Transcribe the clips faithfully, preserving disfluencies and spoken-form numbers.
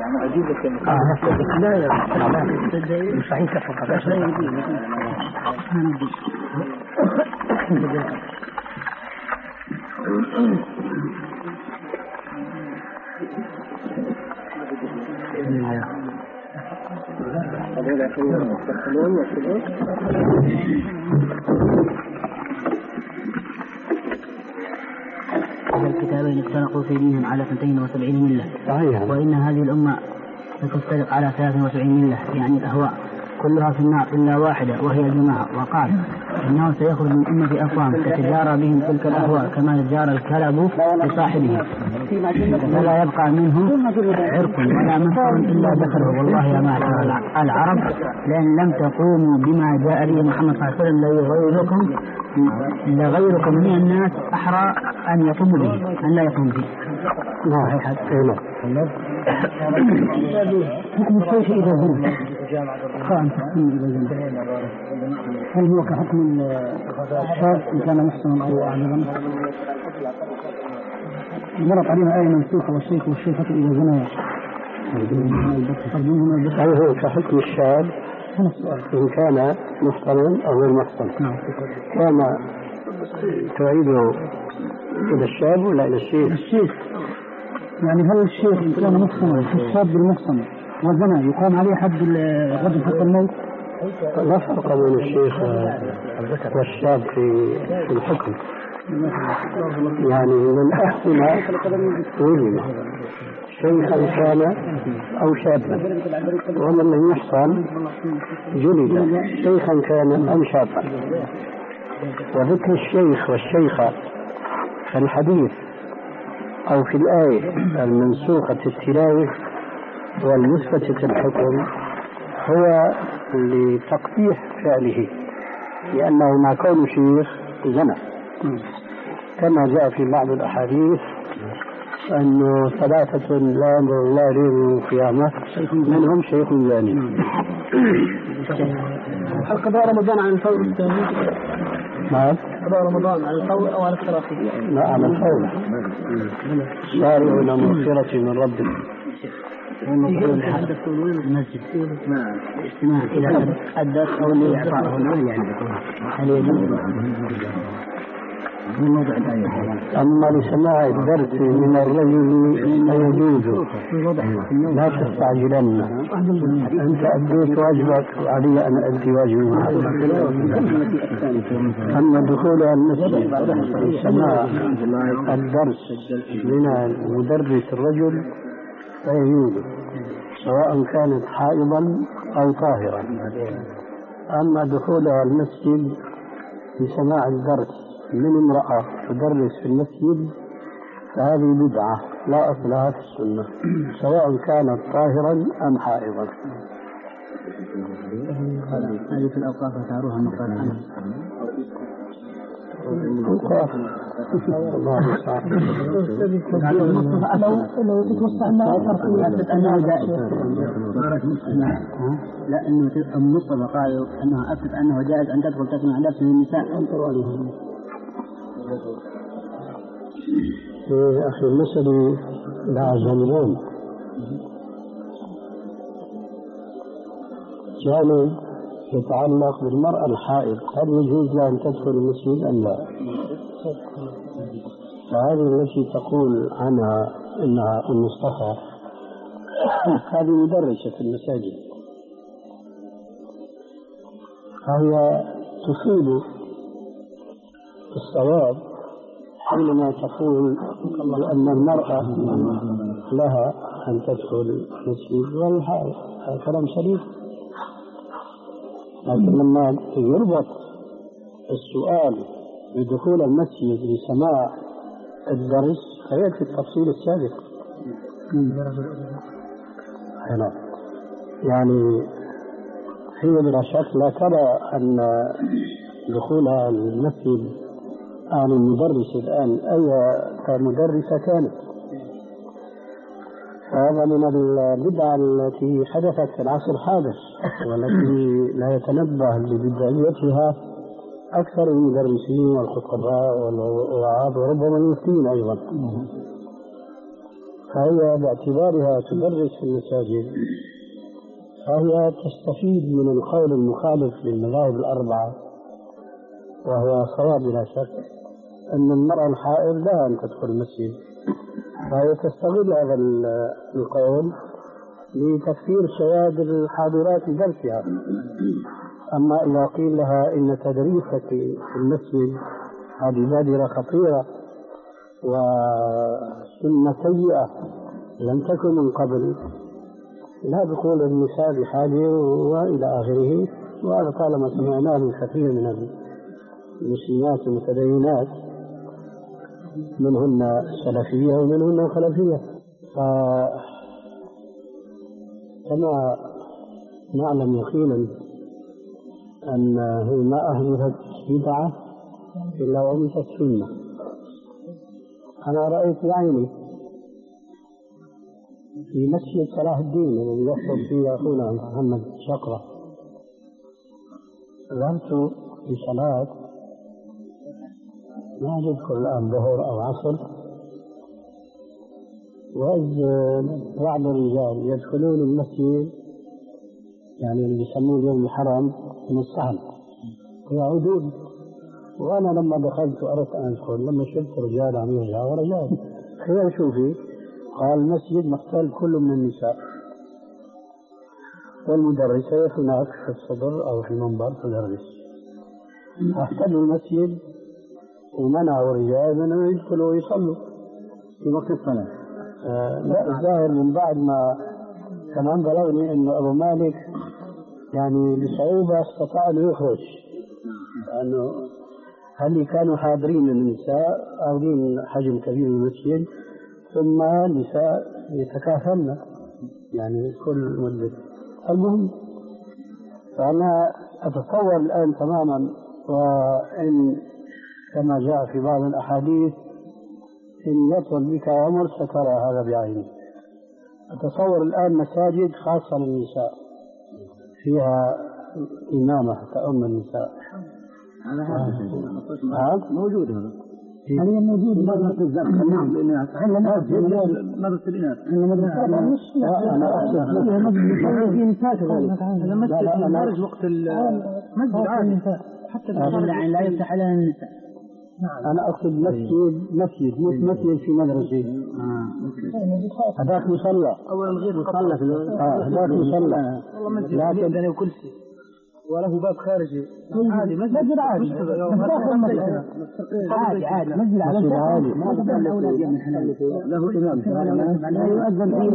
يعني عجيب لك اه لا لا صحيح فقط الكتابين افترقوا في دينهم على اثنتين وسبعين ملة صحيح. وإن هذه الأمة ستفترق على ثلاث وسبعين ملة يعني الأهواء كلها في النار إلا واحدة وهي الجماعة. وقال إنه سيخرج من أمة أقوام تتجارى بهم تلك الأهواء كما تجارى الكلب لصاحبه فلا يبقى منهم عرق ولا منفر إلا ذكره. والله يا معشر العرب لأن لم تقوموا بما جاء به محمد صلى الله عليه وسلم لغيركم لغيركم من الناس أحرى أن يقوموا به أن لا يقوموا به. لا حتى حكم الشيخ إذا زنى خان تحكم إذا زنى هل هو كحكم الشاب إن كان محسنا أو أعجبا؟ مرت علينا آية منسوخة والشيخ والشيخة إذا زنى هل هو كحكم الشاب إن كان محسنا أو غير محسن؟ كان تعيده إلى الشاب ولا إلى الشيخ؟ الشيخ يعني هل الشيخ إن كان محسنا في الشاب المحسن وزنا يقام عليه حد الرجل حتى الموت؟ لا فرق بين الشيخ والشاب في الحكم. يعني من أحسن وزنا شيخا كان أو شابا ومن لم يحصل جلد شيخا كان أم شابا. وذكر الشيخ والشيخة في الحديث أو في الآية المنسوخة التلاوة والمثبتة الحكم هو لتقبيح فعله لأنه مع كون شيخ زنا كما جاء في بعض الأحاديث أنه ثلاثة لا ينظر الله إليهم القيامة منهم شيخ زاني. هل قضاء رمضان عن الفور الثاني؟ نعم قضاء رمضان على الفور أو على التراخي؟ لا على الفور. سارعوا إلى مغفرة من ربكم. يتحدث وين المسجد؟ نعم الاستماع إلى الدرس أو الإعطاء وين يعني هل يجوز؟ من موضع الآية. أما لسماع الدرس من الرجل فيجوز لا تستعجلن أنت أديت واجبك وعلي أن أدي واجبي معك. أما دخول المسجد لسماع الدرس من المدرس الرجل فيجوز سواء كانت حائضا أو طاهرا. أما دخولها المسجد لسماع الدرس من امرأة تدرس في المسجد فهذه بدعة لا أصل لها في السنة سواء كانت طاهرا أم حائضا. هذه في الأوقاف تعروها مقال عنها أوقاف الله يسعى لو تتوسع أنه جائز لا أنه المصطفى قال أنه أكد أنه جائز أن تدخل تسمع درس من النساء انظروا عليهم. يا أخي المسألة لها جانبين. جانب يتعلق بالمرأة الحائض هل يجوز لها أن تدخل المسجد أم لا؟ فهذه التي تقول عنها إنها المصطفى هذه مدرسة في المساجد فهي تصيب الصواب حينما تقول بأن المرأة لها أن تدخل المسجد والحائض. هذا كلام سليم. لكن لما يربط السؤال بدخول المسجد لسماع الدرس فيكفي التفصيل السابق. هنا يعني هي بلا شك لا ترى أن دخولها المسجد عن المدرس الآن أي كمدرسة كانت. هذا من البدع التي حدثت في العصر الحادث والتي لا يتنبه لبدعيتها أكثر المدرسين والخطباء والوعاظ وربما المفتين أيضا. فهي باعتبارها تدرس في المساجد فهي تستفيد من القول المخالف للمذاهب الأربعة، وهو صواب بلا شك، أن المرأة الحائض لا أن تدخل المسجد، فهي تستغل هذا القول لتكثير شواذ الحاضرات لدرسها. أما إذا قيل لها إن تدريسك في المسجد هذه بادرة خطيرة وسنة سيئة لم تكن من قبل، لا بقول النساء بحاجة وإلى آخره، وهذا طالما سمعناه من كثير من المسلمات المتدينات منهن السلفية ومنهن الخلفية. فكما نعلم يقينا أنه ما أحدثت بدعة إلا وأمست سنة. أنا رأيت بعيني في مسجد صلاح الدين الذي يخطب فيه أخونا محمد شقرة، ذهبت لصلاة ما يدخل الآن ظهر أو عصر، وإذ بعض الرجال يدخلون المسجد يعني اللي يسموه اليوم الحرم من الصحن ويعودون، وأنا لما دخلت وأردت أن أدخل لما شفت رجال عم يرجع ورجال خير شوفي قال المسجد محتل كل من النساء، والمدرسة هناك في الصدر أو في المنبر تدرس. احتلوا المسجد ومنعوا الرجال من أن يدخلوا ويصلوا في وقت الصلاة. آه لا الظاهر من بعد ما كمان بلغني أن أبو مالك يعني بصعوبة استطاع أن يخرج، لأنه هل كانوا حاضرين من النساء أخذين حجم كبير من المسجد، ثم النساء يتكافلن يعني كل مدة. المهم فأنا أتصور الآن تماما، وإن كما جاء في بعض الأحاديث إن يطول بك عمر سترى هذا بعينك. أتصور الآن مساجد خاصة للنساء فيها إمامة تأم النساء. هذا حادث موجود، هذا حاليا موجود مدرسة الزمن. نعم لأنها احنا مدرسة الإناث. أنا هذا مسجد خارج وقت المسجد عادي حتى لا يفتح عليها النساء. أنا أقصد مسجد مسجد مش مسجد في مدرسة. هذاك مصلى. أولا غير مصلى في هذاك مصلى. لكن أنا وكل شيء وله باب خارجي عادي مسجد عادي عادي عادي مسجد عادي له إمام لا يؤذن فيه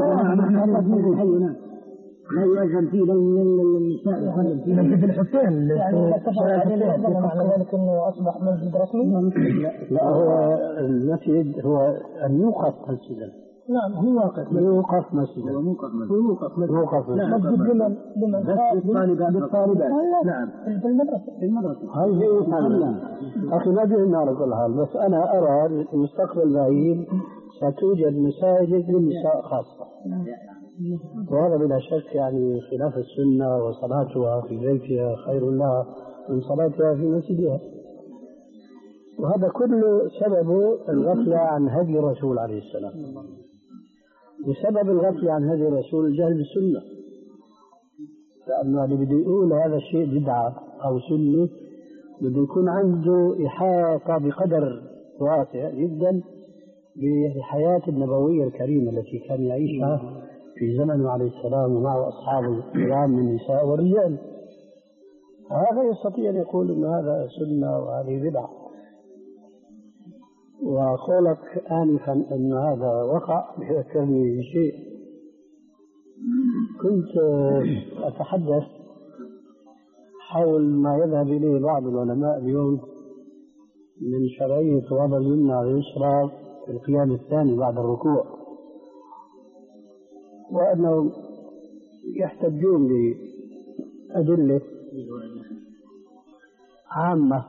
لا يؤذن فيه لأن النساء يصلي فيه مسجد الحسين يعني معنى ذلك أنه أصبح مسجد رسمي. لا هو المسجد هو أن يوقف مسجدا. نعم هو واقف يوقف مسجدا هو موقف مسجد يوقف مسجد لمن لمن للطالبات. نعم في المدرسة في المدرسة هاي هي أخي ما بيهمنا على كل حال، بس أنا أرى في المستقبل بعيد ستوجد مساجد للنساء خاصة، وهذا بلا شك يعني خلاف السنة، وصلاتها في بيتها خير لها من صلاتها في مسجدها، وهذا كله سببه الغفلة عن هدي الرسول عليه السلام. بسبب الغفلة عن هدي الرسول جهل بالسنة، لأنه اللي بده يقول هذا الشيء بدعة أو سنة بده يكون عنده إحاطة بقدر واسع جدا بالحياة النبوية الكريمة التي كان يعيشها في زمنه عليه السلام ومعه أصحابه الكرام من النساء والرجال. هذا يستطيع أن يقول أن هذا سنة وهذه بدعة. وقولك آنفا أن هذا وقع يذكرني بشيء. كنت أتحدث حول ما يذهب إليه بعض العلماء اليوم من شرعية وضع اليمنى على اليسرى في القيام الثاني بعد الركوع، وأنهم يحتجون بأدلة عامة،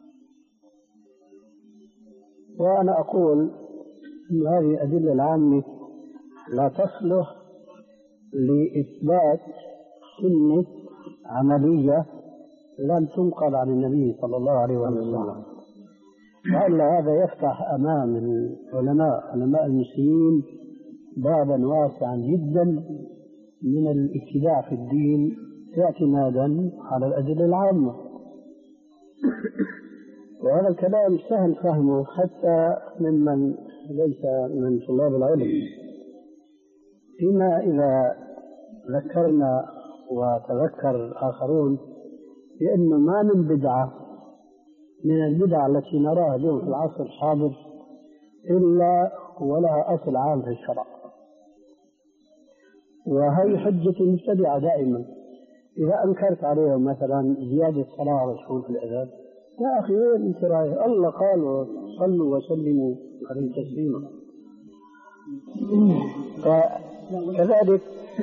وأنا أقول أن هذه الأدلة العامة لا تصلح لإثبات سنة عملية لم تنقل عن النبي صلى الله عليه وسلم، وإلا هذا يفتح أمام العلماء علماء المسلمين بابا واسعا جدا من الابتداع في الدين اعتمادا على الأدلة العامة. وهذا الكلام سهل فهمه حتى ممن ليس من طلاب العلم، فيما إذا ذكرنا وتذكر الآخرون بأنه ما من بدعة من البدع التي نراها اليوم في العصر الحاضر إلا ولها أصل عام في الشرع. وهي حجة المبتدعة دائما، إذا أنكرت عليهم مثلا زيادة صلاة على الرسول في الأذان، يا أخي وين أنت رايح؟ الله قال صلوا وسلموا عليه تسليما. فكذلك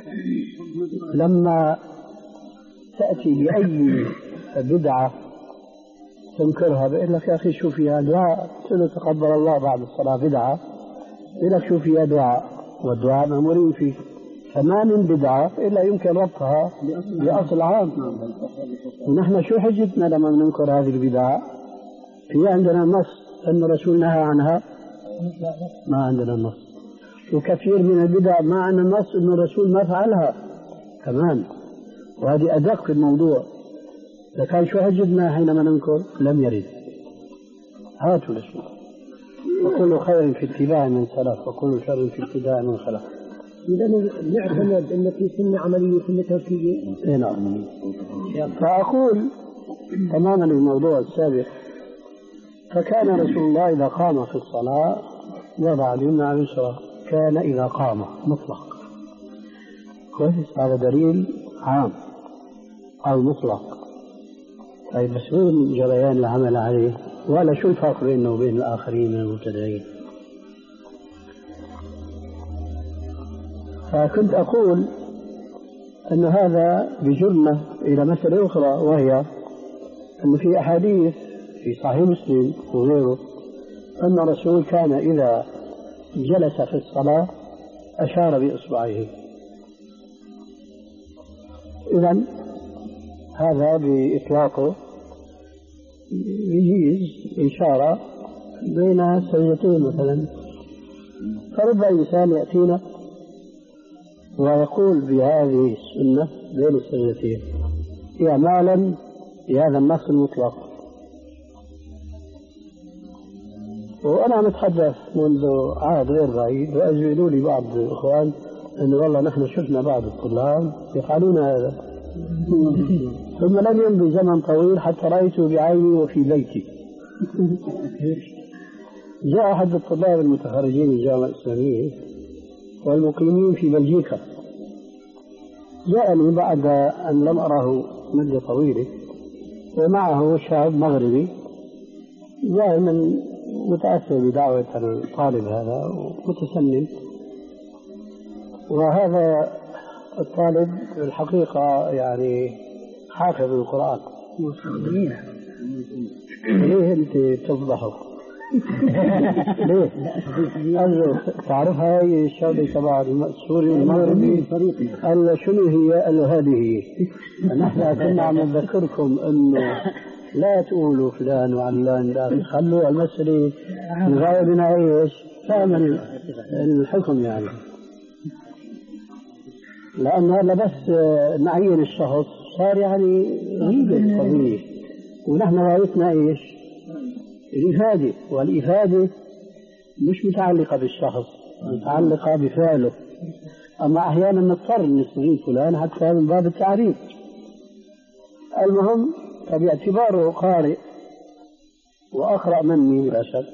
لما تأتي بأي بدعة تنكرها بيقول لك يا أخي شو فيها دعاء، تقول تقبل الله بعد الصلاة بدعة، يقول لك شو فيها دعاء، والدعاء مأمورين فيه. فما من بدعة إلا يمكن ربطها بأصل عام. ونحن شو حجتنا لما ننكر هذه البدعة؟ في عندنا نص أن الرسول نهى عنها؟ ما عندنا نص. وكثير من البدع ما عندنا نص أن الرسول ما فعلها كمان، وهذه أدق في الموضوع. لكن شو حجتنا حينما ننكر؟ لم يرد. هاتوا الأشياء. وكل خير في اتباع من سلف وكل شر في اتباع من خلف. إذا نعتمد أن في سنة عملية وسنة توكيدية. إيه نعم. فأقول تماما الموضوع السابق، فكان رسول الله إذا قام في الصلاة وضع اليمنى على اليسرى، كان إذا قام مطلق. كويس، هذا دليل عام أو مطلق. طيب بس وين جريان العمل عليه؟ ولا شو الفرق بينه وبين الآخرين من المبتدعين؟ فكنت أقول أن هذا بجرنا إلى مسألة أخرى، وهي أن في أحاديث في صحيح مسلم وغيره أن الرسول كان إذا جلس في الصلاة أشار بإصبعه. إذن هذا بإطلاقه يجيز إشارة بين السجدتين مثلا. فرب إنسان يأتينا ويقول بهذه السنة بين السجدتين إعمالا بهذا النص المطلق. وأنا متحدث منذ عهد غير بعيد، وأجملوا لي بعض الإخوان أنه والله نحن شفنا بعض الطلاب يفعلون هذا، ثم لم يمضي زمن طويل حتى رأيته بعيني وفي بيتي. جاء أحد الطلاب المتخرجين من الجامعة الإسلامية والمقيمين في بلجيكا، جاءني بعد أن لم أراه مدة طويلة، ومعه شاب مغربي جاء من متأثر بدعوة الطالب هذا ومتسنن. وهذا الطالب الحقيقة يعني حافظ القرآن. ليه أنت تفضحه؟ ليه؟ قال له تعرف هاي الشغلة تبع السوري المغربي؟ قال له شنو هي؟ قال له هذه هي. نحن كنا عم نذكركم انه لا تقولوا فلان وعلان، لا خلوا المسألة نغاية بنا ايش؟ فهم الحكم يعني. لأن هذا بس نعين الشخص صار يعني غيبة القضية، ونحن غايتنا ايش؟ الإفادة، والإفادة مش متعلقة بالشخص، متعلقة بفعله. أما أحيانا نضطر نستغيث فلان حتى من باب التعريف. المهم فباعتباره قارئ وأقرأ مني بلا شك،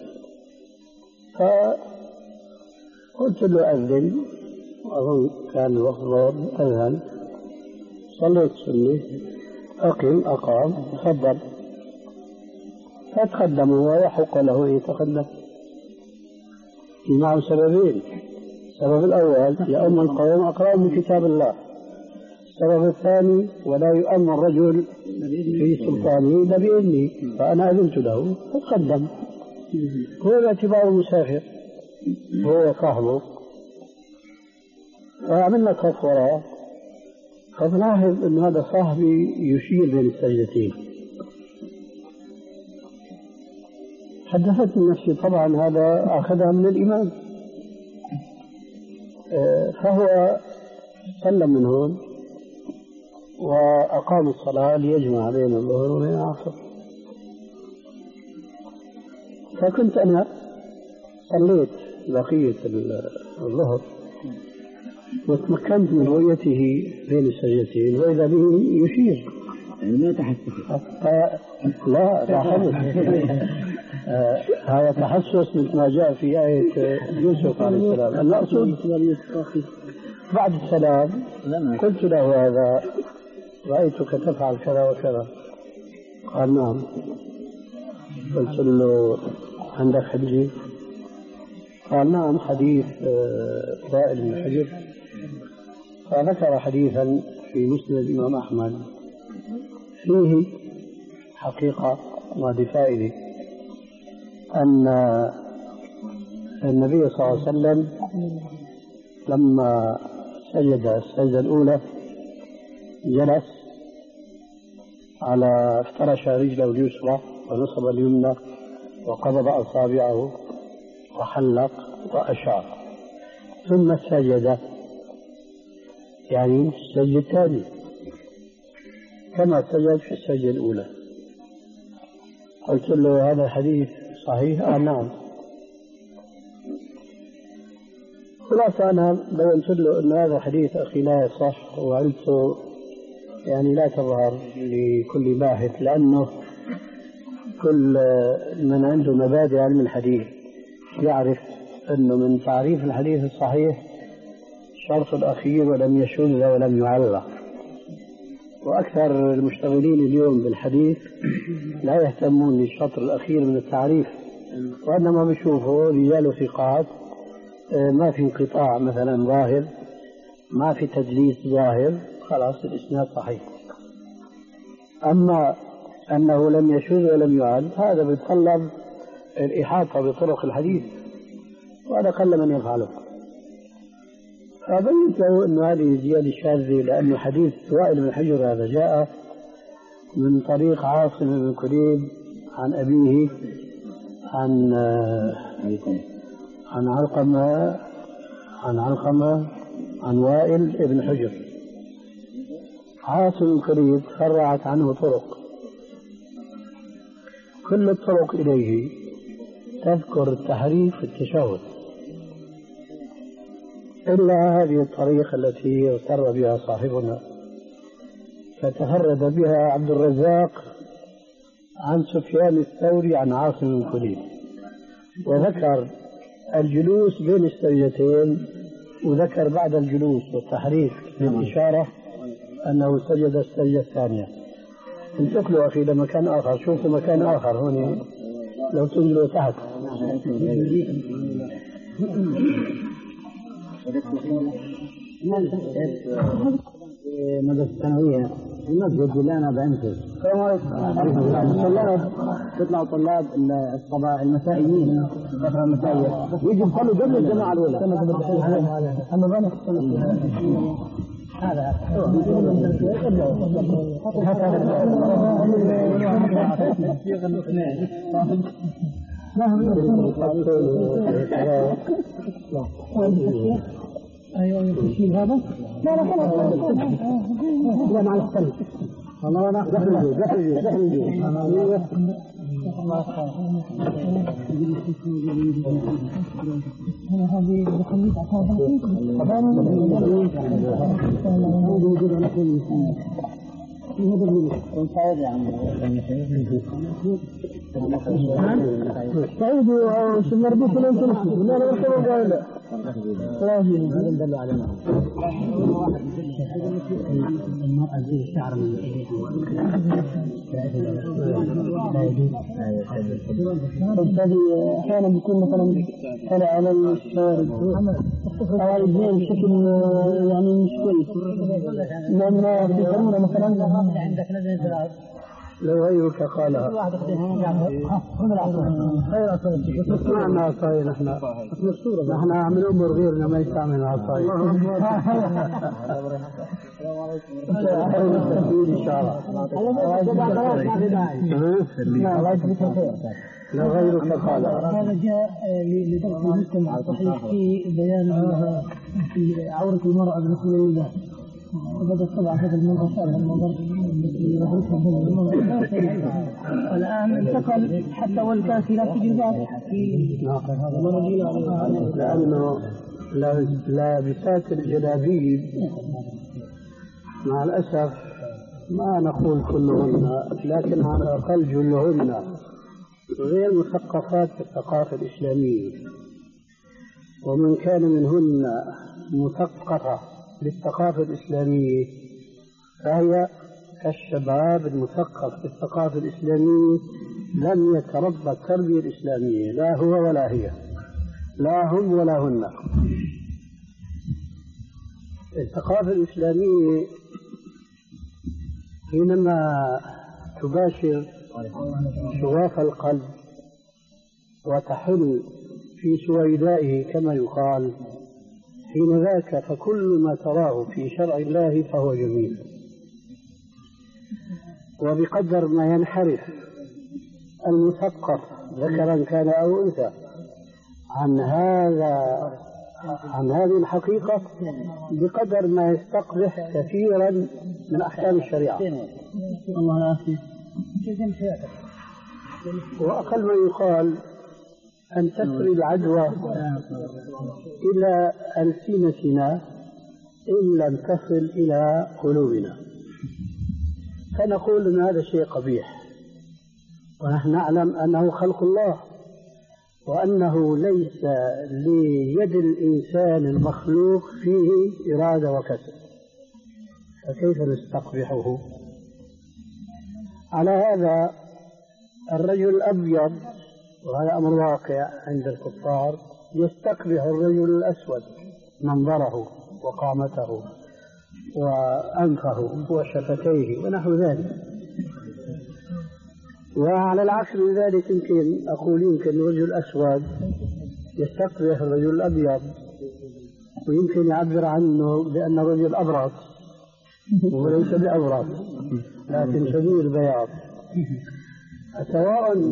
فقلت له أذن، وأظن كان الوقت أذن، صليت سنة، أقم أقام، تفضل. فتقدم ويحق له أن يتقدم. في معه سببين: السبب الأول يؤم القوم أقرأ من كتاب الله، السبب الثاني ولا يؤم الرجل في سلطانه إلا بإذني، فأنا أذنت له فتقدم. هو باعتباره مسافر، هو صاحبه، فعملنا صف وراه، فبلاحظ أن هذا صاحبي يشير بين السجدتين. حدثتني نفسي طبعا هذا أخذها من الإمام، فهو سلم من هون وأقام الصلاة ليجمع بين الظهر وبين العصر. فكنت أنا صليت بقية الظهر وتمكنت من رؤيته بين السجدتين وإذا به يشير. يعني ما تحسس؟ لا تحسس. آه هذا تحسس مثل ما جاء في آية يوسف عليه السلام. المقصود بعد السلام قلت له هذا رأيتك تفعل كذا وكذا. قال نعم. قلت له عندك حديث؟ قال نعم حديث وائل بن حجر. فذكر حديثا في مسند الإمام أحمد فيه حقيقة وفائدة أن النبي صلى الله عليه وسلم لما سجد السجدة الأولى جلس على افترش رجله اليسرى ونصب اليمنى وقبض أصابعه وحلق وأشار ثم سجد، يعني السجدة الثانية كما سجد في السجدة الأولى. قلت له هذا الحديث صحيح؟ آه نعم. خلاصة أنا بينت له أن هذا الحديث أخي لا يصح، وقلت يعني لا تظهر لكل باحث، لأنه كل من عنده مبادئ علم الحديث يعرف أنه من تعريف الحديث الصحيح الشرط الأخير ولم يشذ ولم يعلق. وأكثر المشتغلين اليوم بالحديث لا يهتمون بالشطر الأخير من التعريف، وإنما بيشوفوا رجال ثقات ما في انقطاع مثلا ظاهر، ما في تدليس ظاهر، خلاص الإسناد صحيح. أما أنه لم يشذ ولم يعل هذا بيتطلب الإحاطة بطرق الحديث، وهذا قل من يفعله. فبينت له أن هذه زيادة شاذة، لأن حديث وائل بن حجر هذا جاء من طريق عاصم بن كليب عن أبيه عن عن علقمة عن علقمة عن وائل بن حجر. عاصم بن كليب فرعت عنه طرق، كل الطرق إليه تذكر التحريف في التشهد إلا هذه الطريقة التي اغتر بها صاحبنا، فتفرد بها عبد الرزاق عن سفيان الثوري عن عاصم بن كليب، وذكر الجلوس بين السجدتين، وذكر بعد الجلوس والتحريف بالإشارة أنه سجد السجدة الثانية. انتقلوا أخي لمكان آخر، شوفوا مكان آخر هون لو تنزلوا تحت. مدرسة الثانوية المسجد اللي أنا بأنشد تطلع طلاب الصباح المسائيين فترة المسائية يجي يصلوا قبل الجماعة الأولى. هذا ايوه التشكيل هذا لا لا خلاص لا مع السلم والله انا دخل دخل دخل انا هذه بخليك عشان سعيد وشمربوك لين تنسي لا لا وصلوا قايلة راجل هذا ندل علينا المرأة زي الشعر من هذه أحيانا بيكون مثلا طلع على الشارع أو يبين بشكل يعني مش كويس، لأن في ضرورة مثلا عندك نزل لو غيرك قالها نحن عصاية، نحن نحن من أمر غيرنا ما يستعمل عصاية. إن شاء الله. لا غيرك قال هذا جاء لدرس المجتمع الصحيح في بيان في عورة المرأة بالنسبة لله. بدأت طبعا هذا المنظر هذا المنظر التي يدرسها المرأة. الآن انتقل حتى والكاسرات في جلباب. لأنه لابسات الجلابيب مع الأسف ما نقول كلهن لكن على الأقل جلهن غير مثقفات في الثقافة الإسلامية، ومن كان منهن مثقفة بالثقافة الإسلامية فهي كالشباب المثقف في الثقافة الإسلامية لم يتربى التربية الإسلامية، لا هو ولا هي، لا هم ولا هن. الثقافة الإسلامية حينما تباشر شواف القلب وتحل في سويدائه كما يقال، حين ذاك فكل ما تراه في شرع الله فهو جميل. وبقدر ما ينحرف المثقف ذكرا كان أو أنثى عن هذا عن هذه الحقيقة بقدر ما يستقبح كثيرا من أحكام الشريعة. الله العافية. وأقل ما يقال أن تسري العدوى إلى ألسنتنا إن لم تصل إلى قلوبنا، فنقول أن هذا شيء قبيح، ونحن نعلم أنه خلق الله، وأنه ليس ليد الإنسان المخلوق فيه إرادة وكسب، فكيف نستقبحه؟ على هذا الرجل الأبيض، وهذا أمر واقع عند الكفار، يستقبح الرجل الأسود منظره وقامته وأنفه وشفتيه ونحو ذلك. وعلى العكس من ذلك يمكن أقول يمكن الرجل الأسود يستقبح الرجل الأبيض، ويمكن يعبر عنه بأن الرجل أبرص وليس بأبرص لكن شديد البياض. سواء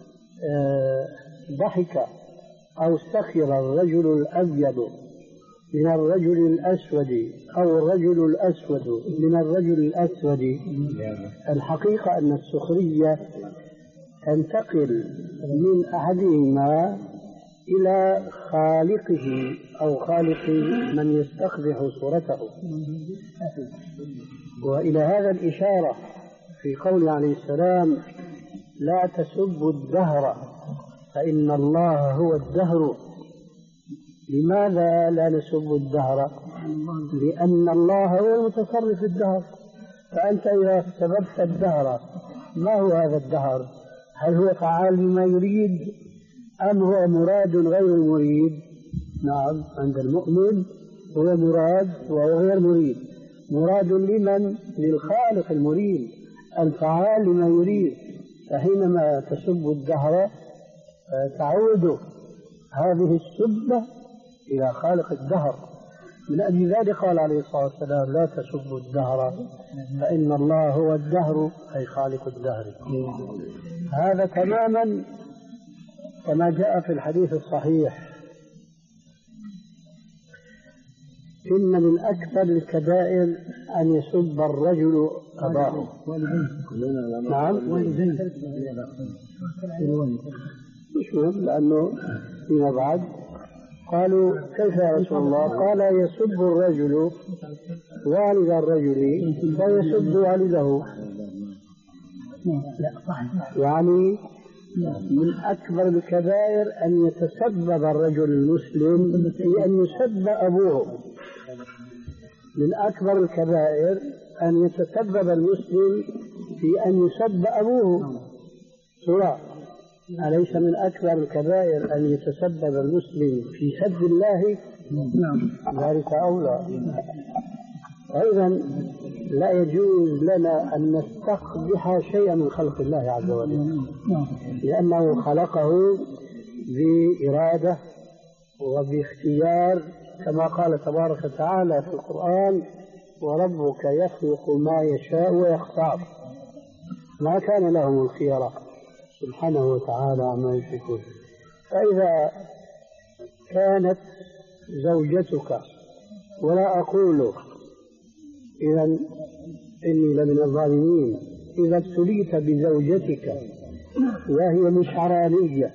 ضحك أو سخر الرجل الأبيض من الرجل الأسود أو الرجل الأسود من الرجل الأسود، الحقيقة أن السخرية تنتقل من أحدهما إلى خالقه أو خالق من يستقبح صورته. وإلى هذا الإشارة في قول عليه السلام: لا تسبوا الدهر فإن الله هو الدهر. لماذا لا نسب الدهر؟ لأن الله هو المتصرف في الدهر، فأنت إذا سببت الدهر ما هو هذا الدهر؟ هل هو فعال بما يريد أم هو مراد غير مريد؟ نعم، عند المؤمن هو مراد وهو غير مريد. مراد لمن؟ للخالق المريد الفعال لما يريد. فحينما تسب الدهر تعود هذه السبة إلى خالق الدهر. من أجل ذلك قال عليه الصلاة والسلام: لا تسبوا الدهر فإن الله هو الدهر، أي خالق الدهر. هذا تماما كما جاء في الحديث الصحيح: إن من أكثر الكبائر أن يسب الرجل أباه. نعم، مش مهم، لأنه فيما بعد قالوا: كيف يا رسول الله؟ قال: يسب الرجل والد الرجل فيسب والده. يعني من أكبر الكبائر أن يتسبب الرجل المسلم في أن يسب أبوه. من أكبر الكبائر أن يتسبب المسلم في أن يسب أبوه. سواء أليس من أكبر الكبائر أن يتسبب المسلم في سب الله؟ ذلك أولى. أيضا لا يجوز لنا أن نستقبح شيئا من خلق الله عز وجل، لأنه خلقه بإرادة وباختيار، كما قال تبارك وتعالى في القرآن: وربك يخلق ما يشاء ويختار، ما كان لهم الخيرة سبحانه وتعالى عما يشركون. فإذا كانت زوجتك، ولا أقول إذا إني لمن الظالمين، إذا ابتليت بزوجتك وهي مشعرانية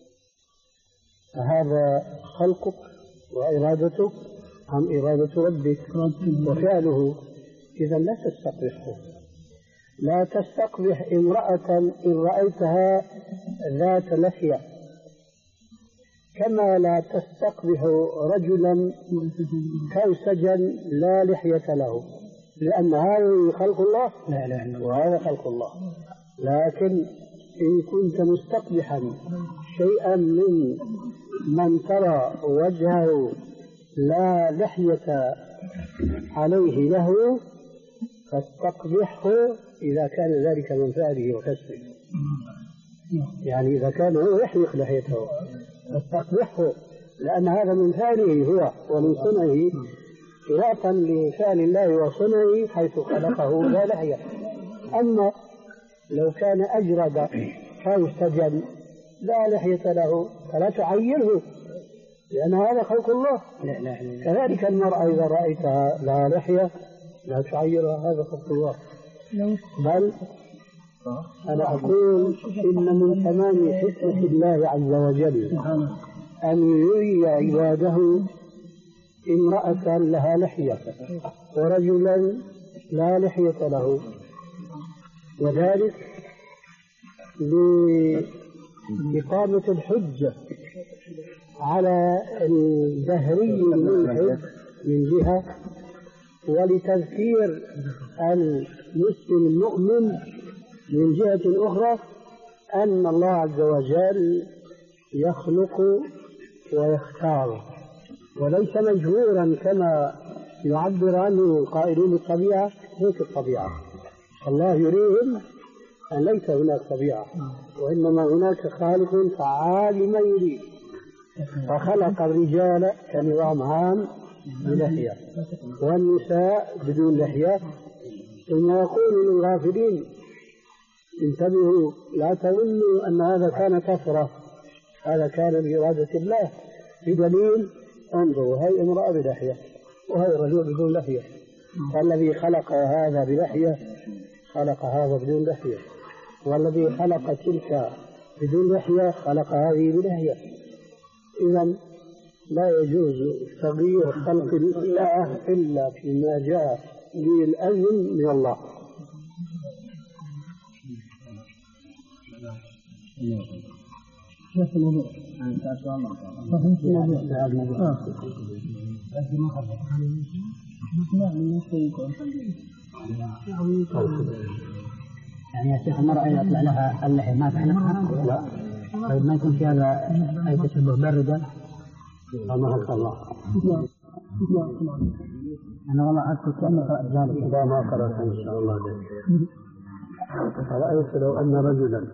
فهذا خلقك وإرادتك عن إرادة ربك وفعله، إذا لا تستقبحه. لا تستقبح امرأة إن رأيتها ذات لحية، كما لا تستقبح رجلا كوسجا لا لحية له، لأن هذا خلق الله لا لا وهذا خلق الله. لكن إن كنت مستقبحا شيئا من من ترى وجهه لا لحية عليه له فاستقبحه إذا كان ذلك من فعله وكسبه، يعني إذا كان هو يحلق لحيته فاستقبحه، لأن هذا من فعله هو ومن صنعه، خلافا لفعل الله وصنعه حيث خلقه لا لحية. أما لو كان أجرد كوسجا لا لحية له فلا تعيره، لأن هذا خلق الله. لا لا لا. كذلك المرأة إذا رأيتها لا لحية لا تعيرها، هذا خلق الله. بل أنا أقول إن من تمام حكمة الله عز وجل أن يري عباده امرأة لها لحية ورجلا لا لحية له، وذلك لإقامة الحجة على الدهري الملحد من جهة، ولتذكير المسلم المؤمن من جهة أخرى أن الله عز وجل يخلق ويختار وليس مجبورا كما يعبر عنه قائلين الطبيعة. هيك الطبيعة الله يريهم أن ليس هناك طبيعة، وإنما هناك خالق فعال لما يريد، فخلق الرجال كنظام عام بلحية والنساء بدون لحية، ثم يقول للغافلين انتبهوا لا تظنوا أن هذا كان كثرة، هذا كان بإرادة الله، بدليل انظروا هاي امرأة بلحية وهي رجل بدون لحية، فالذي خلق هذا بلحية خلق هذا بدون لحية، والذي خلق تلك بدون لحية خلق هذه بلحية. إذا لا يجوز تغيير خلق الله إلا فيما جاء بالأذن من الله. يعني يا شيخ المرأة إذا يطلع لها اللحية ما تحلقها؟ لا. طيب ما يكون في هذا أي تشبه بالرجال؟ الله الله. أنا والله أذكر كأني قرأت ذلك. لا ما قرأت إن شاء الله ذلك. رأيت لو أن رجلا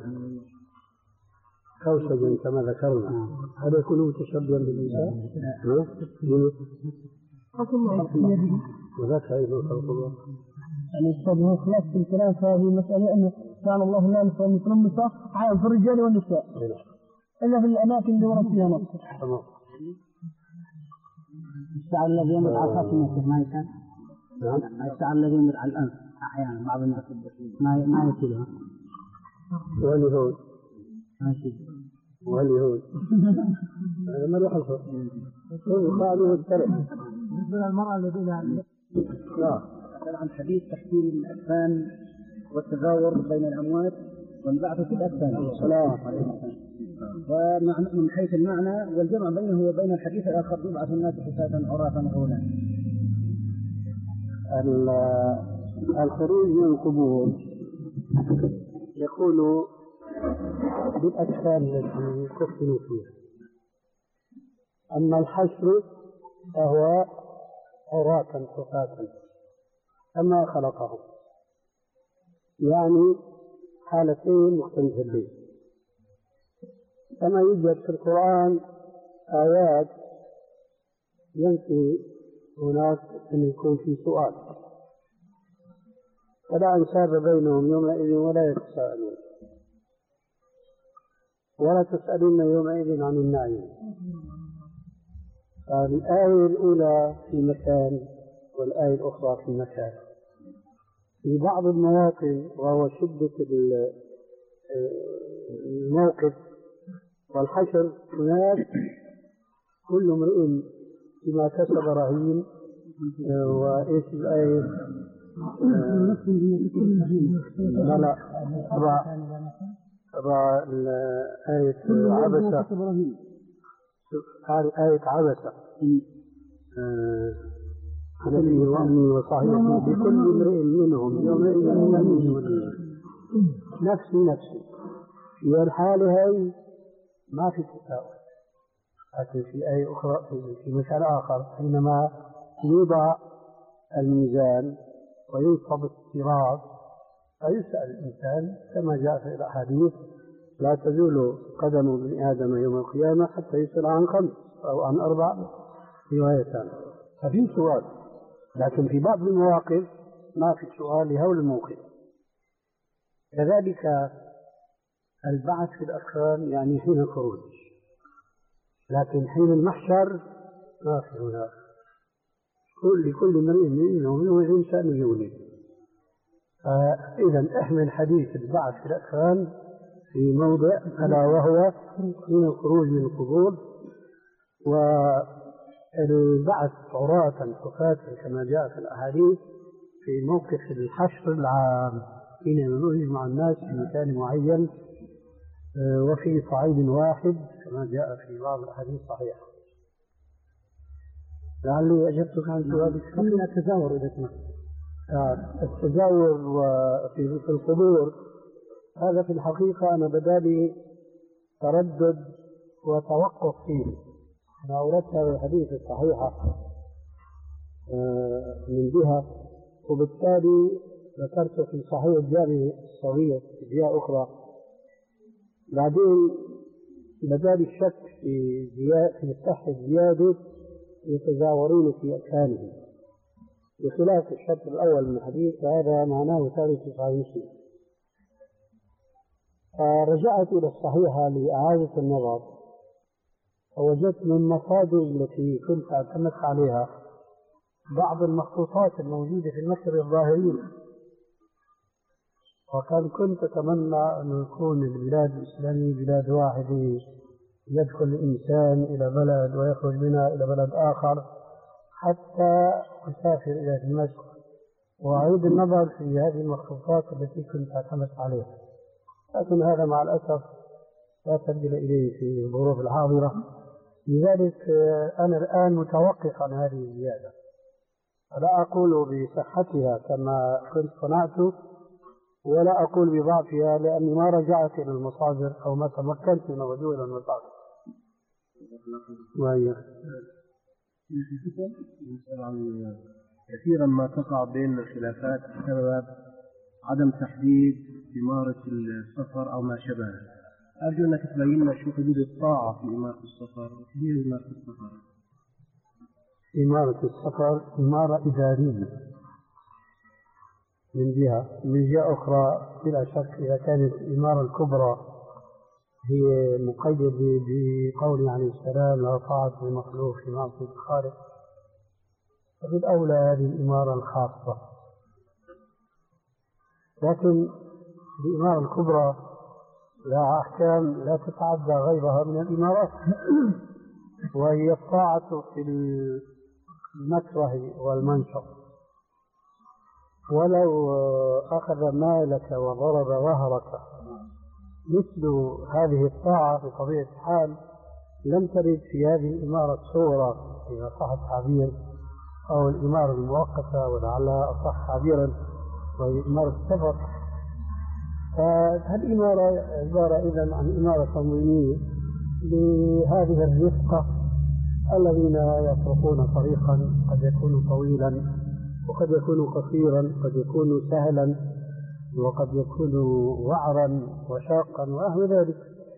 كوسجا كما ذكرنا هل يكون متشبها بالنساء؟ وذاك أيضا خلق الله. يعني الصبر خلاص في الكلام في هذه المسألة أنه كان الله لا نساء مثل النساء عام في الرجال والنساء إلا في الأماكن اللي ورد فيها نص. الشعر الذي يمر على خاص الناس ما يكون. الشعر الذي يمر على الأنف أحيانا بعض الناس ما ما يصيرها. واليهود. ما يصير. واليهود. ما له حصر. هو قالوا الترك. بالنسبة للمرأة الذين لا. عن حديث تحسين الأكفان والتزاور بين الأموات والبعث في الأكفان. ومن حيث المعنى والجمع بينه وبين الحديث الآخر يبعث الناس حساة عراة غولا. الخروج من القبور يقول بالأكفان التي يكفن فيها، أما الحشر فهو عراة حساة كما خلقهم، يعني حالتين مختلفتين. كما يوجد في القرآن آيات ينفي هناك أن يكون في سؤال، فلا أنساب بينهم يومئذ ولا يتساءلون ولا تسألون يومئذ عن النعيم. الآية الأولى في مكان والآية الأخرى في مكان. في بعض المواقف وهو شدة الموقف والحشر هناك كل امرئ بما كسب رهين. وإيش الآية؟ لا لا ترى آية عبسة، هذه آية عبسة الذي وأمي وصاحبتي بكل امرئ منهم يومئذ نفسي نفسي. في الحالة هاي ما في تساؤل، لكن في آية أخرى في مثال آخر حينما يوضع الميزان وينصب الصراط فيسأل الإنسان كما جاء في الأحاديث لا تزول قدم ابن آدم يوم القيامة حتى يسأل عن خمس أو عن أربع روايتان. ففي سؤال، لكن في بعض المواقف ما في سؤال لهول الموقف. كذلك البعث في الأكفان يعني حين الخروج، لكن حين المحشر ما في هناك. كل لكل امرئ منهم يومئذ شأن يغنيه. فإذا احمل حديث البعث في الأكفان في موضع ألا وهو حين الخروج من القبور، والبعث عراة حفاة كما جاء في الأحاديث في موقف الحشر العام حين يجمع الناس في مكان معين وفي صعيد واحد كما جاء في بعض الأحاديث الصحيحة. لعلي أجبتك عن سؤالك. خلينا التزاور إذا سمحت. التزاور في القبور هذا في الحقيقة أنا بدالي تردد وتوقف فيه. أنا أوردت هذا الحديث الصحيحة من جهة، وبالتالي ذكرت في صحيح الجامع الصغير في جهة أخرى. بعدين بدالي الشك في زيادة في صحة زيادة يتزاورون في أكفانهم بخلاف الشرط الأول من الحديث، فهذا معناه ثابت في صحيح مسلم. فرجعت إلى الصحيحة لإعادة النظر، فوجدت من المصادر التي كنت اعتمدت عليها بعض المخطوطات الموجودة في النشر الظاهرين، وكان كنت أتمنى أن يكون البلاد الإسلامية بلاد واحدة يدخل الإنسان إلى بلد ويخرج منها إلى بلد آخر حتى أسافر إلى دمشق وأعيد النظر في هذه المخطوطات التي كنت اعتمدت عليها. لكن هذا مع الأسف لا سبيل إليه في الظروف الحاضرة. لذلك أنا الآن متوقف عن هذه الزيادة، لا أقول بصحتها كما كنت صنعت، ولا أقول بضعفها لأني ما رجعت إلى المصادر أو ما تمكنت من الرجوع إلى المصادر. وهي كثيرا ما تقع بين الخلافات بسبب عدم تحديد إمارة السفر أو ما شابه. أرجو أنك تبين لنا شو حدود الطاعة في إمارة السفر وحدود إمارة السفر. إمارة السفر إمارة إدارية من جهة، من جهة أخرى بلا شك إذا كانت الإمارة الكبرى هي مقيدة بقول عليه السلام لا طاعة لمخلوق في معصية الخالق، فبالأولى هذه الإمارة الخاصة. لكن الإمارة الكبرى لها أحكام لا تتعدى غيرها من الإمارات، وهي الطاعة في المكره والمنشط. ولو أخذ مالك وضرب ظهرك مثل هذه الطاعة بطبيعة الحال لم ترد في هذه الإمارة الصورة إذا صح التعبير، أو الإمارة المؤقتة ولعلها أصح تعبيرا وهي إمارة السفر. فهالإمارة عبارة إذن عن إمارة تنظيمية لهذه الرفقة الذين يطرقون طريقا قد يكون طويلا وقد يكون قصيرا، قد يكون سهلا وقد يكون وعرا وشاقا ونحو ذلك.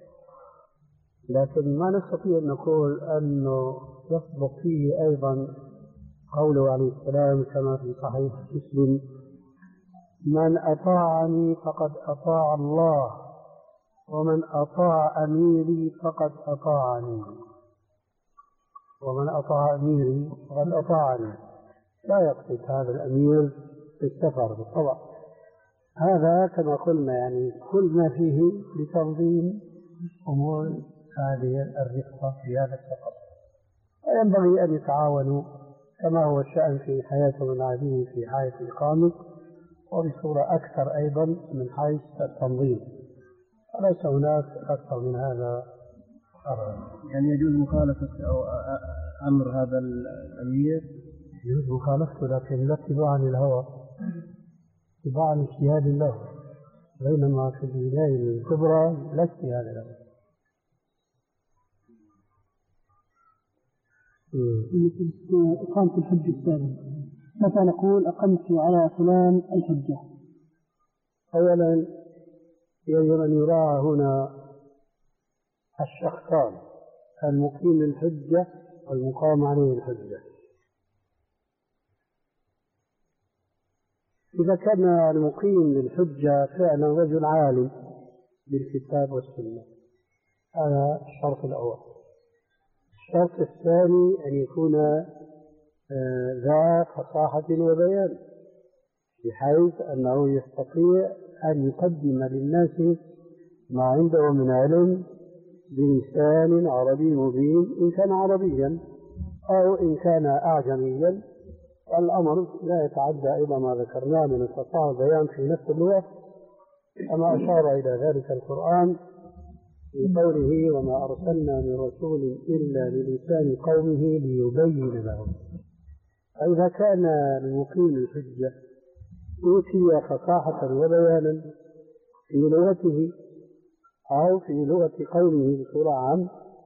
لكن ما نستطيع أن نقول أنه يسبق فيه أيضا قوله عليه السلام كما في صحيح مسلم من أطاعني فقد أطاع الله، ومن أطاع أميري فقد أطاعني، ومن أطاع أميري فقد أطاعني. لا يقصد هذا الأمير في السفر بالطبع، هذا كما قلنا يعني كل ما فيه لتنظيم أمور هذه الرفقة في هذا السفر. وينبغي أن يتعاونوا كما هو الشأن في حياتهم العادية في حياة الإقامة، وبصورة أكثر أيضا من حيث التنظيم. وليس هناك أكثر من هذا أبدا. يعني يجوز مخالفة أو أمر هذا الأمير؟ يجوز مخالفته، لكن لا اتباعا للهوى، اتباعا لاجتهاد له، بينما في الولاية الكبرى لا اجتهاد له. إقامة الحج الثاني، متى نقول أقمت على فلان الحجة؟ أولا يجب أن يراعى هنا الشخصان، المقيم الحجة والمقام عليه الحجة. إذا كان المقيم للحجة فعلا رجل عالم بالكتاب والسنة، هذا الشرط الأول. الشرط الثاني أن يكون ذا فصاحة وبيان، بحيث أنه يستطيع أن يقدم للناس ما عنده من علم بلسان عربي مبين، إن كان عربيا أو إن كان أعجميا. الأمر لا يتعدى إلى ما ذكرناه من الفصاحة والبيان في نفس اللغة، كما أشار إلى ذلك القرآن في قوله: وما أرسلنا من رسول إلا بلسان قومه ليبين لهم. فإذا كان المقيم الحجة أوتي فصاحة وبيانا في لغته أو في لغة قومه بصورة عامة،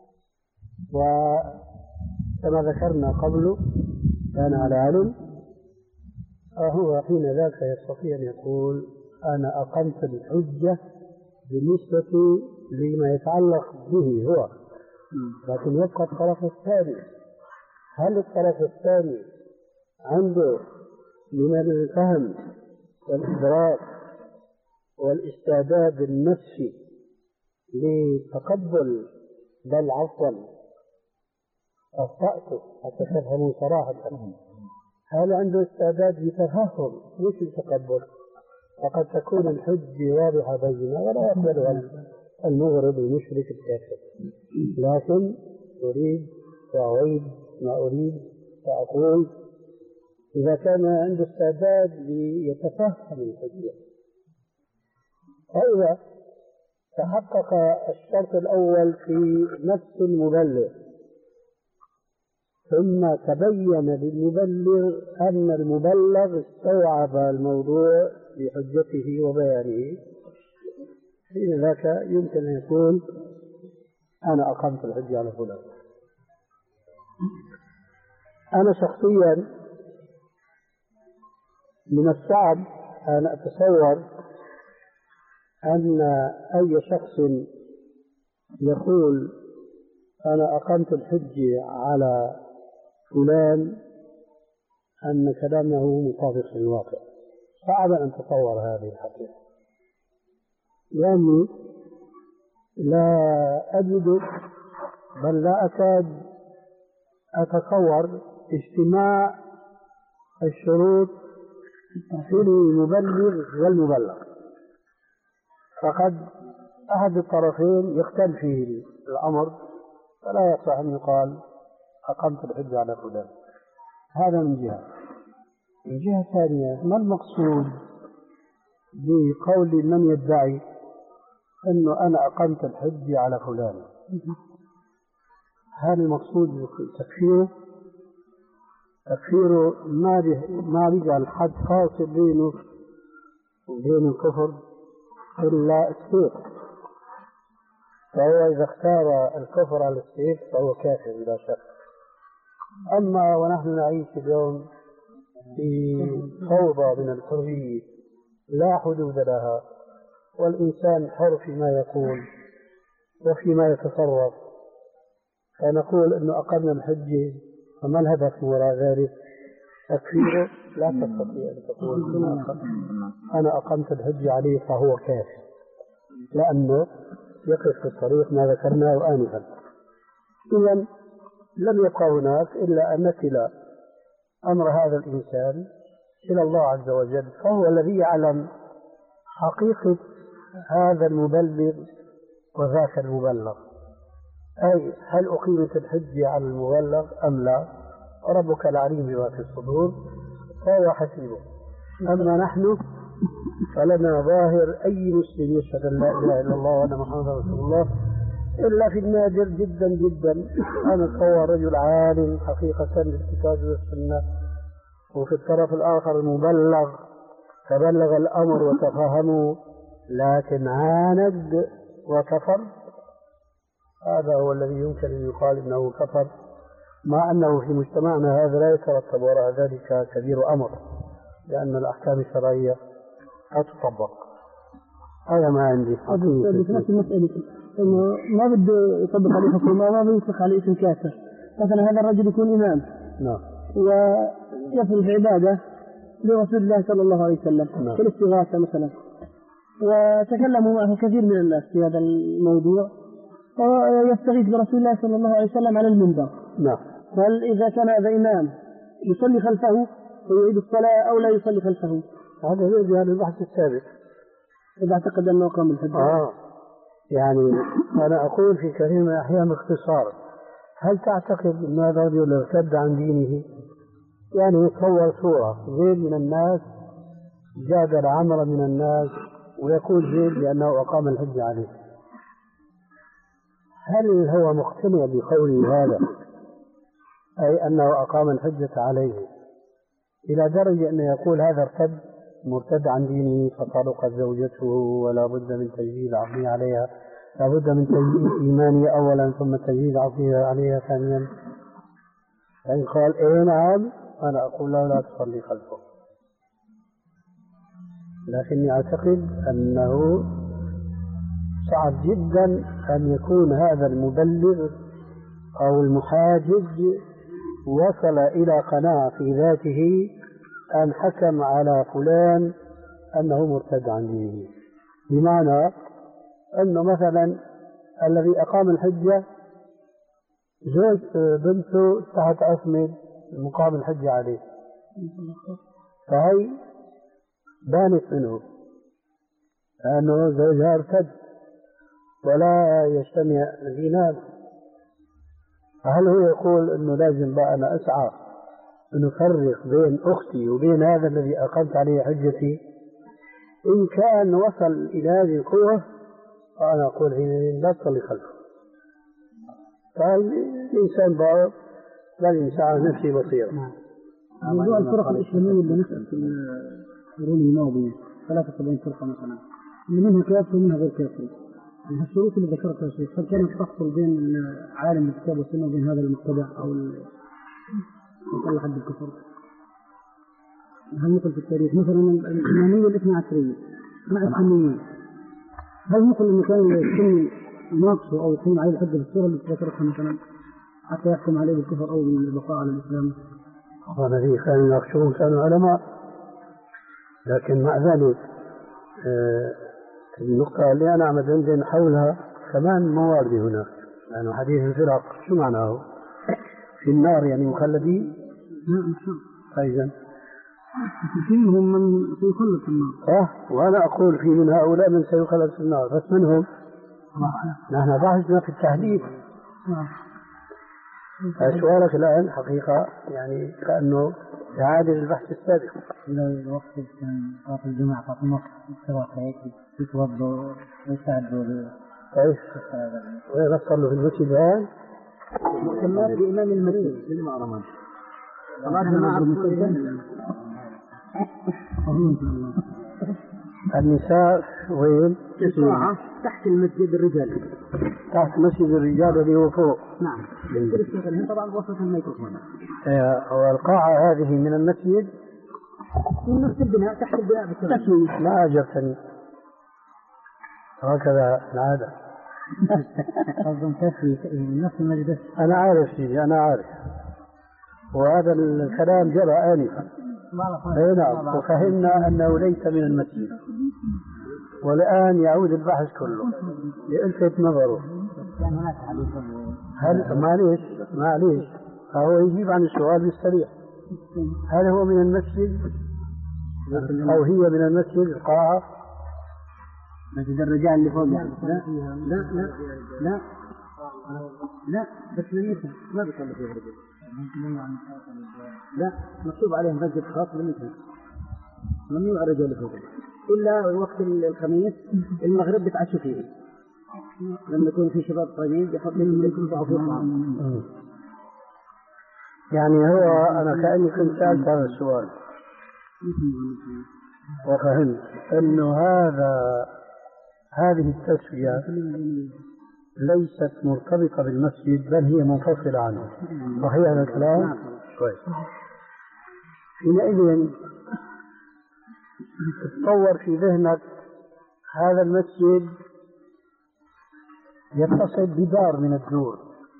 وكما ذكرنا قبله كان على علم، فهو حين ذاك يستطيع أن يقول: أنا أقمت الحجة بالنسبة لما يتعلق به هو. لكن يبقى الطرف الثاني، هل الطرف الثاني عنده من الفهم والإدراك والاستعداد النفسي لتقبل، بل عفوا أخطأت حتى تفهموا صراحة، هل عنده استعداد لتفهم مش التقبل؟ فقد تكون الحجة واضحة بينة ولا يقبلها المغرب المشرك الكافر، لكن أريد وأعيد ما أريد وأقول: إذا كان عنده استعداد ليتفهم الحجة، فإذا تحقق الشرط الأول في نفس المبلغ، ثم تبين للمبلغ أن المبلغ استوعب الموضوع بحجته وبيانه، حين ذاك يمكن أن يقول: أنا أقمت الحجة على فلان. أنا شخصيا من الصعب أن أتصور أن أي شخص يقول: أنا أقمت الحجة على فلان، أن كلامه مطابق للواقع. صعب أن أتصور هذه الحقيقة، لأني لا أجد بل لا أكاد أتصور اجتماع الشروط في المبلغ والمبلغ، فقد أحد الطرفين يختل فيه الأمر، فلا يصح أن يقال أقمت الحجة على فلان. هذا من جهة. من جهة ثانية، ما المقصود بقول من يدعي أنه أنا أقمت الحجة على فلان؟ هل المقصود تكفيره؟ تكفيره ما ما بيجعل حد فاصل بينه وبين الكفر إلا السيف، فهو إذا اختار الكفر على السيف فهو كافر بلا شك. أما ونحن نعيش اليوم في فوضى من الحرية لا حدود لها، والإنسان حر فيما يقول وفيما يتصرف، فنقول أنه أقمنا الحجة، فما الهدف وراء ذلك؟ تكفيره لا تستطيع أن تقول أنا أقمت الحج عليه فهو كافر، لأنه يقف في الطريق ما ذكرناه آنفا. إذن لم يبقى هناك إلا أن نكل أمر هذا الإنسان إلى الله عز وجل، فهو الذي يعلم حقيقة هذا المبلغ وذاك المبلغ، أي هل أقيمت الحجة على المبلغ أم لا؟ ربك العليم بما في الصدور فهو حسيبه. أما نحن فلنا ظاهر أي مسلم يشهد أن لا إله إلا الله وأن محمدا رسول الله، إلا في النادر جدا جدا أن أتصور رجل عالم حقيقة بالكتاب والسنة، وفي الطرف الآخر المبلغ تبلغ الأمر وتفهمه لكن عاند وكفر، هذا هو الذي يمكن أن يقال إنه كفر، مع أنه في مجتمعنا هذا لا يترتب وراء ذلك كبير أمر، لأن الأحكام الشرعية لا تطبق. هذا ما عندي. في نفس المسألة إنه ما بده يطبق عليه حكومة، ما بده يطلق عليه اسم كافر. مثلا هذا الرجل يكون إمام نعم ويفعل عبادة لرسول الله صلى الله عليه وسلم نعم. كالاستغاثة مثلا، وتكلموا معه كثير من الناس في هذا الموضوع، ويستغيث برسول الله صلى الله عليه وسلم على المنبر. نعم. هل إذا كان هذا إمام يصلي خلفه ويعيد الصلاة أو لا يصلي خلفه؟ هذا يرجع للبحث السابق إذا اعتقد أنه قام بالحج. آه يعني أنا أقول في كثير من الأحيان باختصار، هل تعتقد أن هذا الرجل ارتد عن دينه؟ يعني يتصور صورة زيد من الناس جادل عمرا من الناس ويقول زيد بأنه أقام الحج عليه، هل هو مقتنع بقوله هذا أي أنه أقام الحجة عليه إلى درجة أنه يقول هذا ارتد مرتد عن دينه فطلقت زوجته ولا بد من تجديد عقله عليها، لا بد من تجديد إيمانه أولا ثم تجديد عقله عليها ثانيا؟ فإن قال إيه نعم أنا أقول له لا تصلي خلفه، لكني أعتقد أنه صعب جدا أن يكون هذا المبلغ أو المحاجج وصل إلى قناعة في ذاته أن حكم على فلان أنه مرتد عن دينه، بمعنى أنه مثلا الذي أقام الحجة زوج بنته تحت عصمة مقام الحجة عليه، فهي بانت منه لأنه زوجها ارتد ولا يجتمع دينان، فهل هو يقول أنه لازم بقى أنا أسعى أن أفرق بين أختي وبين هذا الذي أقمت عليه حجتي؟ إن كان وصل إلى هذه القوة فأنا أقول حينئذ لا تصلي خلفه. فالإنسان بقى لازم يسعى نفسه بصيرة. موضوع الفرق الإسلامية اللي نشأت في القرون الماضية ثلاثة وسبعين فرقة مثلا، منها كافر ومنها غير كافر، يعني الشروط اللي ذكرتها شيخ هل كانت تحصل بين عالم الكتاب والسنة وبين هذا المتبع أو يصل حد الكفر؟ هل نقل في التاريخ مثلا الإمامية الاثنى عشرية مع السنيين، هل نقل إنه كان السني يناقشه أو يقيم عليه الحجة بالصورة اللي ذكرتها مثلا حتى يحكم عليه بالكفر أو بالبقاء على الإسلام؟ هذا ذي كانوا يناقشون كانوا علماء، لكن مع ذلك آه النقطة اللي أنا عم أدندن حولها كمان موارد هناك، لأنه يعني حديث الفرق شو معناه؟ في النار يعني مخلدين؟ نعم. أيضا فيهم من سيخلد في النار. أه وأنا أقول في من هؤلاء من سيخلد في النار، بس منهم نحن بحثنا في التحديد. سؤالك الآن حقيقة يعني كأنه إعادة البحث السابق. لو وقت كان صلاة الجمعة فاطمة وقت الصلاة هيك يتوضوا ويستعدوا ل. كيف؟ وين نصلوا في المسجد الآن؟ مؤتمرات لإمام المسجد للإمام رمضان. صلاة الجمعة مسجد. النساء وين؟ تحت المسجد الرجال. تحت مسجد الرجال اللي هو فوق. نعم. طبعا وسط الميكروفون. والقاعة هذه من المسجد؟ من نفس البناء تحت البناء بالتسوية. ما أعجبتني هكذا العادة. قصدهم تسوية نفس المجلس. أنا عارف سيدي أنا عارف، وهذا الكلام جرى آنفا. نعم، وفهمنا أنه ليس من المسجد، والآن يعود البحث كله يلفت نظره. هل معليش معليش فهو يجيب عن السؤال بالسريع، هل هو من المسجد أو هي من المسجد القاعة؟ مسجد الرجال اللي فوق يعني. لا لا لا لا لا بس للنساء ما بيصلي فيه الرجال. لا مكتوب عليه مسجد خاص للنساء، ممنوع الرجال اللي فوق إلا وقت الخميس المغرب بتعشوا فيه، لما يكون في شباب طيبين يحط لهم يكون فيه طعام. يعني هو أنا كأني كنت سألت هذا السؤال وفهمت أنه هذا هذه التسوية ليست مرتبطة بالمسجد بل هي منفصلة عنه. صحيح هذا الكلام؟ كويس. حينئذ تتصور في ذهنك هذا المسجد يتصل بدار من الدور،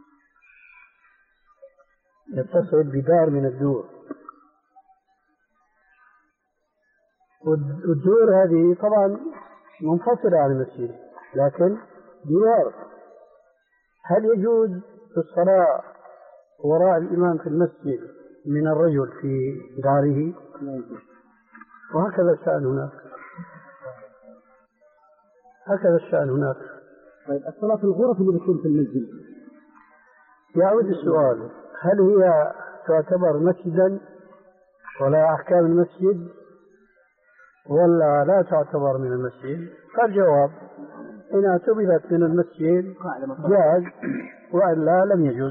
يتصل بدار من الدور، والدور هذه طبعا منفصلة عن المسجد لكن جوار. هل يجوز الصلاة وراء الإمام في المسجد من الرجل في داره؟ وهكذا الشأن هناك، هكذا الشأن هناك. طيب الصلاة في الغرف اللي بتكون في المسجد، يعود السؤال هل هي تعتبر مسجدا ولا أحكام المسجد ولا لا تعتبر من المسجد؟ فالجواب إن اعتبرت من المسجد جاز وإلا لم يجوز.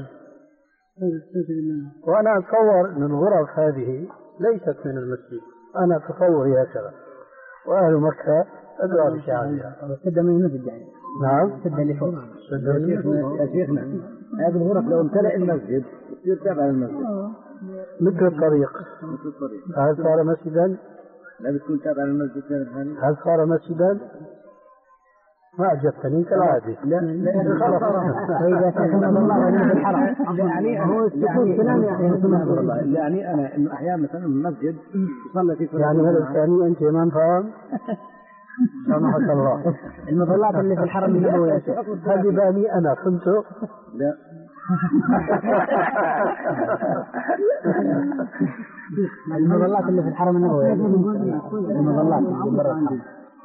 وأنا أتصور أن الغرف هذه ليست من المسجد، أنا تصوري هكذا، وأهل مكة أدرى بشعرها. سد من المسجد يعني. نعم، سد اللي فوق. سد يا شيخنا هذه الغرف لو امتلأ المسجد يصير تابع للمسجد مثل الطريق. مثل الطريق. هل صار مسجدا؟ لا بتكون تابع للمسجد ثاني. هل صار مسجدا؟ ما أعجبتني كالعادة. لا لا خلاص. إذا كان الله في الحرم يعني هو السكوت كلام يعني يعني أنا إنه أحيانا مثلا المسجد يصلي في يعني هذا الثاني أنت ما فاهم؟ سامحك الله. المظلات اللي في الحرم النبوي يا شيخ هذه باني أنا فهمته؟ لا. المظلات اللي في الحرم النبوي، المظلات اللي برا الحرم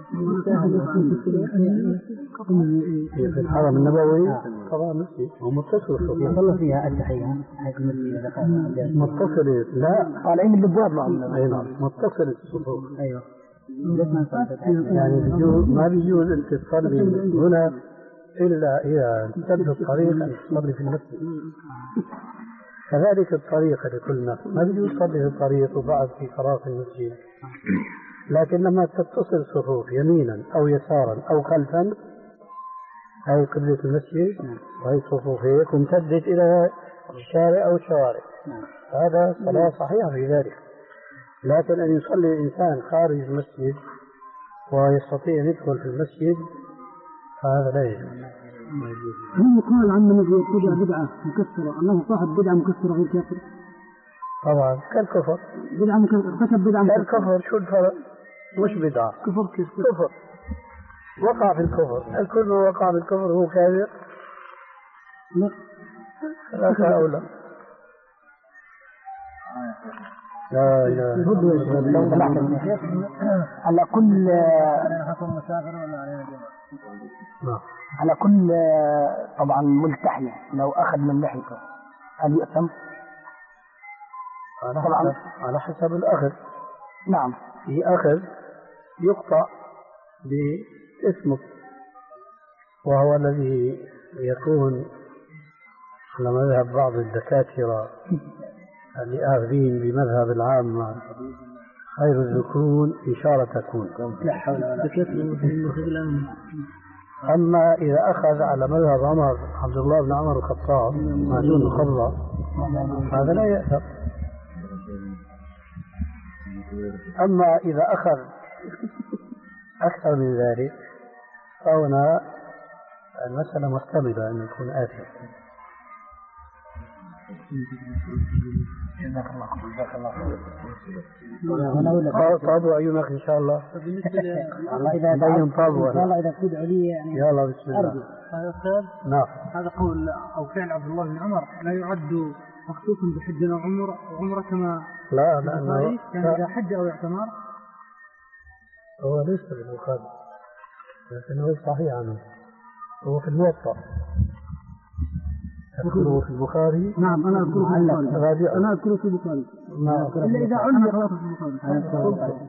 في الحرم النبوي طبعا مسجد ومتصل يصلى فيها التحية حيث المسجد متصل. لا طالعين من الابواب معهم. اي نعم متصل الصفوف. ايوه يعني بيجوز ما بيجوز انت تصلي هنا الا اذا امتد الطريق ان تصلي في المسجد. كذلك الطريق لكل نفس ما بيجوز تصلي في الطريق وبعد في فراغ المسجد. لكن لما تتصل صفوف يمينا أو يسارا أو خلفا هاي قبلة المسجد وهي صفوف هيك وامتدت إلى الشارع أو الشوارع، هذا صلاة صحيحة في ذلك. لكن أن يصلي الإنسان خارج المسجد ويستطيع أن يدخل في المسجد فهذا لا يجوز. هم يقال عن من يبتدع بدعة مكسرة أنه صاحب بدعة مكسرة غير كافر؟ طبعا كالكفر. بدعة مكسرة ارتكب بدعة مكسرة. كالكفر. شو الفرق؟ مش بدعة، كفر كيف؟ كفر وقع في الكفر. الكل من وقع في الكفر هو كافر؟ لا لا أو لا لا لا على كل على كل طبعا ملتحية لو أخذ من لحيته هل يأثم؟ على حسب على حسب الأخذ. نعم في أخذ يقطع باسمه وهو الذي يكون على مذهب بعض الدكاترة اللي آخذين بمذهب العامة خير الذكون إشارة تكون. أما إذا أخذ على مذهب عمر عبد الله بن عمر الخطاب ما دون الخضة هذا لا يأثر. أما إذا أخذ أكثر من ذلك فهنا المسألة محتملة أن يكون آثم. جزاك الله جزاك الله خير. طابوا عيونك إن شاء الله. الله إذا بين طابوا إن شاء الله إذا تدعو لي يعني. يلا بسم الله. هذا أستاذ. نعم. هذا قول أو فعل عبد الله بن عمر لا يعد مخصوصا بحج أو عمر عمرة كما لا لا يعني إذا حج أو اعتمر. هو ليس بالبخاري لكنه صحيح عنه. هو في الموطأ. أذكره في البخاري. نعم أنا أذكره في البخاري. أنا أذكره في البخاري. إلا إذا علق خلاص في البخاري.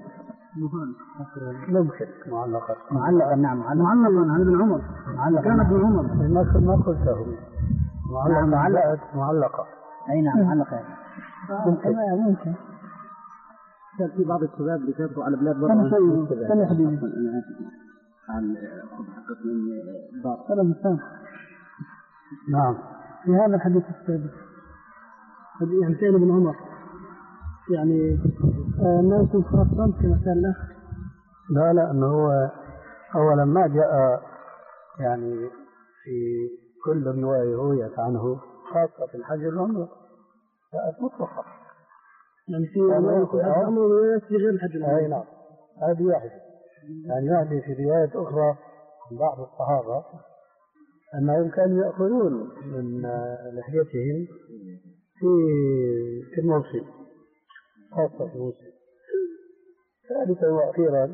ممكن معلقا. معلقا نعم معلقا عن ابن عمر. معلقا كان ابن عمر. ما ما قلته. معلقا معلقة معلقة. أي نعم معلقة. ممكن. ممكن. كان في بعض الشباب بيسافروا على بلاد برا. كان حبيبي. عن حقق من بعض. أنا مستمع. نعم. في هذا الحديث السابق حديث فعل ابن عمر يعني ما يكون خاصا كما قال الأخ. لا لا أنه هو أولا ما جاء يعني في كل رواية رويت عنه خاصة في الحج والعمرة جاءت مطلقة يعني في روايات في غير الحج والعمرة. أي نعم هذه واحدة. يعني واحدة في رواية أخرى من بعض الصحابة أنهم كانوا يأخذون من لحيتهم في في الموسم خاصة في الموسم. ثالثا وأخيرا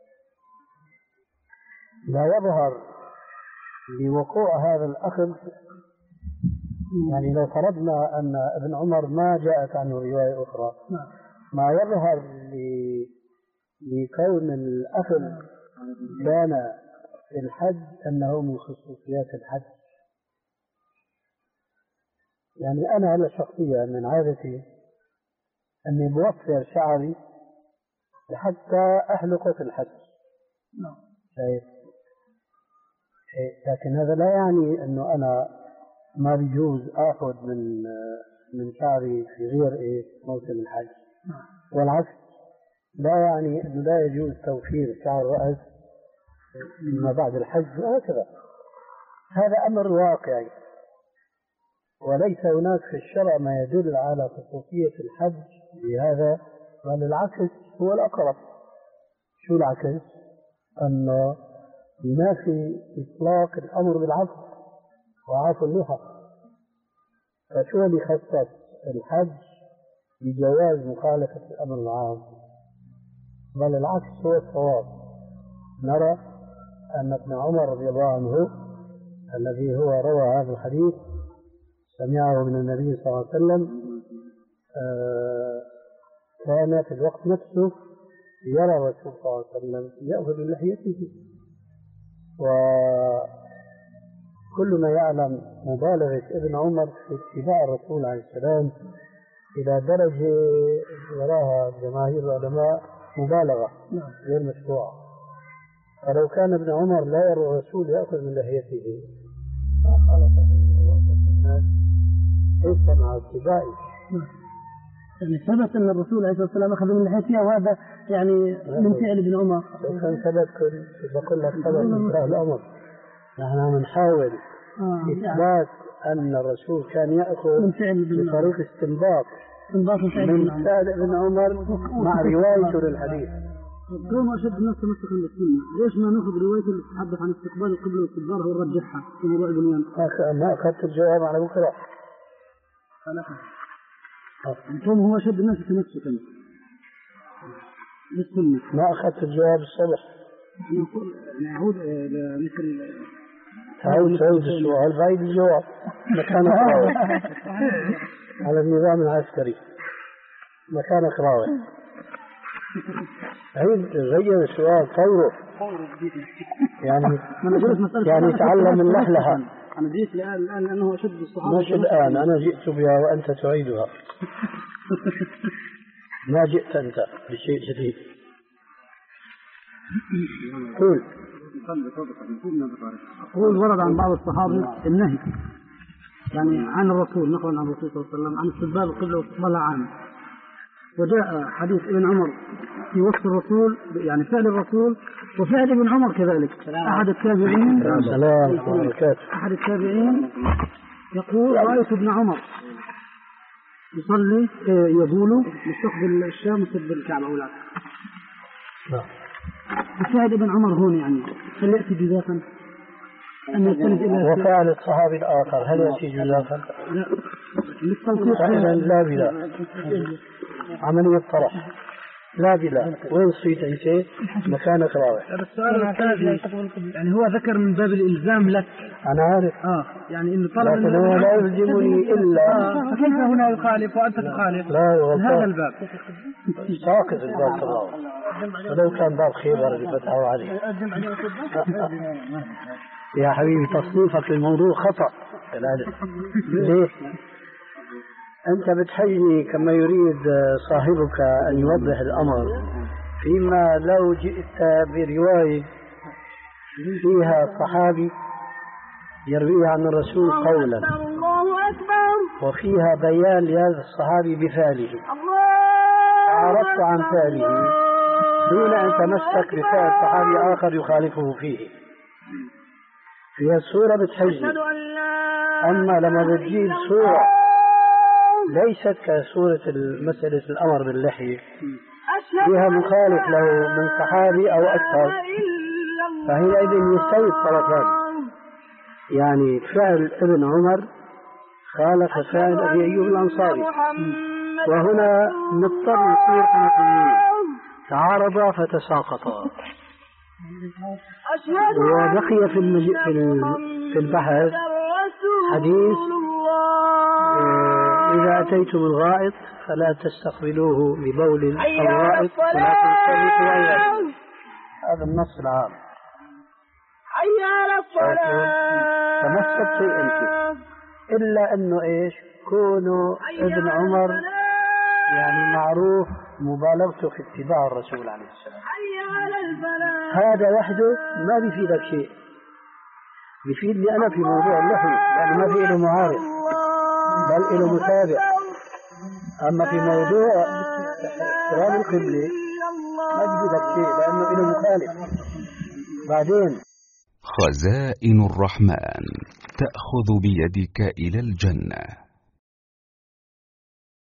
لا يظهر لوقوع هذا الأخذ يعني لو فرضنا أن ابن عمر ما جاءت عنه رواية أخرى ما يظهر لكون الأخذ كان في الحج أنه من خصوصيات الحج. يعني أنا على شخصيا من عادتي أني بوفر شعري حتى أحلقه في الحج. شايف؟ لكن هذا لا يعني أنه أنا ما بيجوز أخذ من من شعري في غير إيه موسم الحج. والعكس لا يعني أنه لا يجوز توفير شعر رأس ما بعد الحج وهكذا. هذا أمر واقعي وليس هناك في الشرع ما يدل على خصوصية الحج بهذا بل العكس هو الأقرب. شو العكس؟ أنه ينافي إطلاق الأمر بالعفو وعفو اللحى. فشو اللي خصص الحج بجواز مخالفة الأمر العام؟ بل العكس هو الصواب. نرى أن ابن عمر رضي الله عنه الذي هو روى هذا الحديث سمعه من النبي صلى الله عليه وسلم آه كان في الوقت نفسه يرى الرسول صلى الله عليه وسلم يأخذ من لحيته. وكلنا يعلم مبالغة ابن عمر في اتباع الرسول عليه السلام إلى درجة يراها جماهير العلماء مبالغة غير مشروعة. فلو كان ابن عمر لا يرى الرسول يأخذ من لحيته ما خالف الناس كيف مع اتباعه. يعني ثبت أن الرسول عليه الصلاة والسلام أخذ من لحيته وهذا يعني من فعل ابن عمر. لو كان ثبت كل بقول لك ثبت من فعل الأمر. نحن بنحاول آه إثبات أن الرسول كان يأخذ من فعل ابن بطريق استنباط من فعل ابن عمر مع روايته للحديث. كما أشد الناس تمسكا بالسنة ليش ما نأخذ رواية اللي تتحدث عن استقبال القبلة واستدبارها ونرجحها في موضوع البنيان؟ ما أخذت الجواب على بكرة. أنتم هو أشد الناس تمسكا بالسنة. ما أخذت الجواب الصبح. نعود لمثل تعود تعود السؤال بعيد الجواب مكان قراوي على النظام العسكري مكان قراوي. عيد غير السؤال فوره يعني يعني تعلم اللحلحة. أنا جئت الآن الآن لأنه أشد الصحابة. مش الآن أنا جئت بها وأنت تعيدها. ما جئت أنت بشيء جديد. قول. قول ورد عن بعض الصحابة النهي يعني عن الرسول نقلا عن الرسول صلى الله عليه وسلم عن استقبال القبلة واستقبالها عام. وجاء حديث ابن عمر في وصف الرسول يعني فعل الرسول وفعل ابن عمر كذلك. أحد التابعين أحد التابعين يقول رأيت ابن عمر يصلي يبول مستقبل الشام مستقبل الكعبة أو العكس. نعم. الشاهد ابن عمر هون يعني هل يأتي جزافا؟ أن يستند إلى وفعل الصحابي الآخر هل يأتي جزافا؟ لا للتوقيت فإذا لا بلا عملية طرح لا بلا وين صيت أنت مكانك راوح. السؤال الثاني يعني هو ذكر من باب الإلزام لك. أنا عارف آه يعني إن طلب لكن هو لا يلزمني إلا آه. فكيف هنا يخالف وأنت تخالف؟ لا يغلط هذا الباب ساقط الباب تبعه ولو كان باب خير ورد فتحه عليه. يا حبيبي تصنيفك للموضوع خطأ. ليه؟ أنت بتحيي كما يريد صاحبك أن يوضح الأمر، فيما لو جئت برواية فيها صحابي يروي عن الرسول قولا وفيها بيان لهذا الصحابي بفعله، عرفت عن فعله دون أن تمسك بفعل صحابي آخر يخالفه فيه، في الصورة بتحيي. أما لما بتجيب صورة ليست كصورة مسألة الأمر باللحية فيها مخالف له من صحابي أو أكثر، فحينئذ يستوي الطرفان. يعني فعل ابن عمر خالف فعل أبي أيوب الأنصاري، وهنا نضطر نصير حنفيين تعارضا فتساقطا. وبقي في المج... في البحث حديث إذا أتيتم الغائط فلا تستقبلوه ببول أو غائط ولكن تسلكوا أولا. هذا النص العام. تمسك في أنت إلا أنه إيش كونوا ابن عمر يعني معروف مبالغته في اتباع الرسول عليه السلام، هذا وحده ما بيفيدك شيء، بيفيدني أنا في موضوع اللحية لأنه ما في له معارض بل له متابع. أما في موضوع احترام القبلة ما بيفيدك شيء لأنه له مخالف. بعدين خزائن الرحمن تأخذ بيدك إلى الجنة.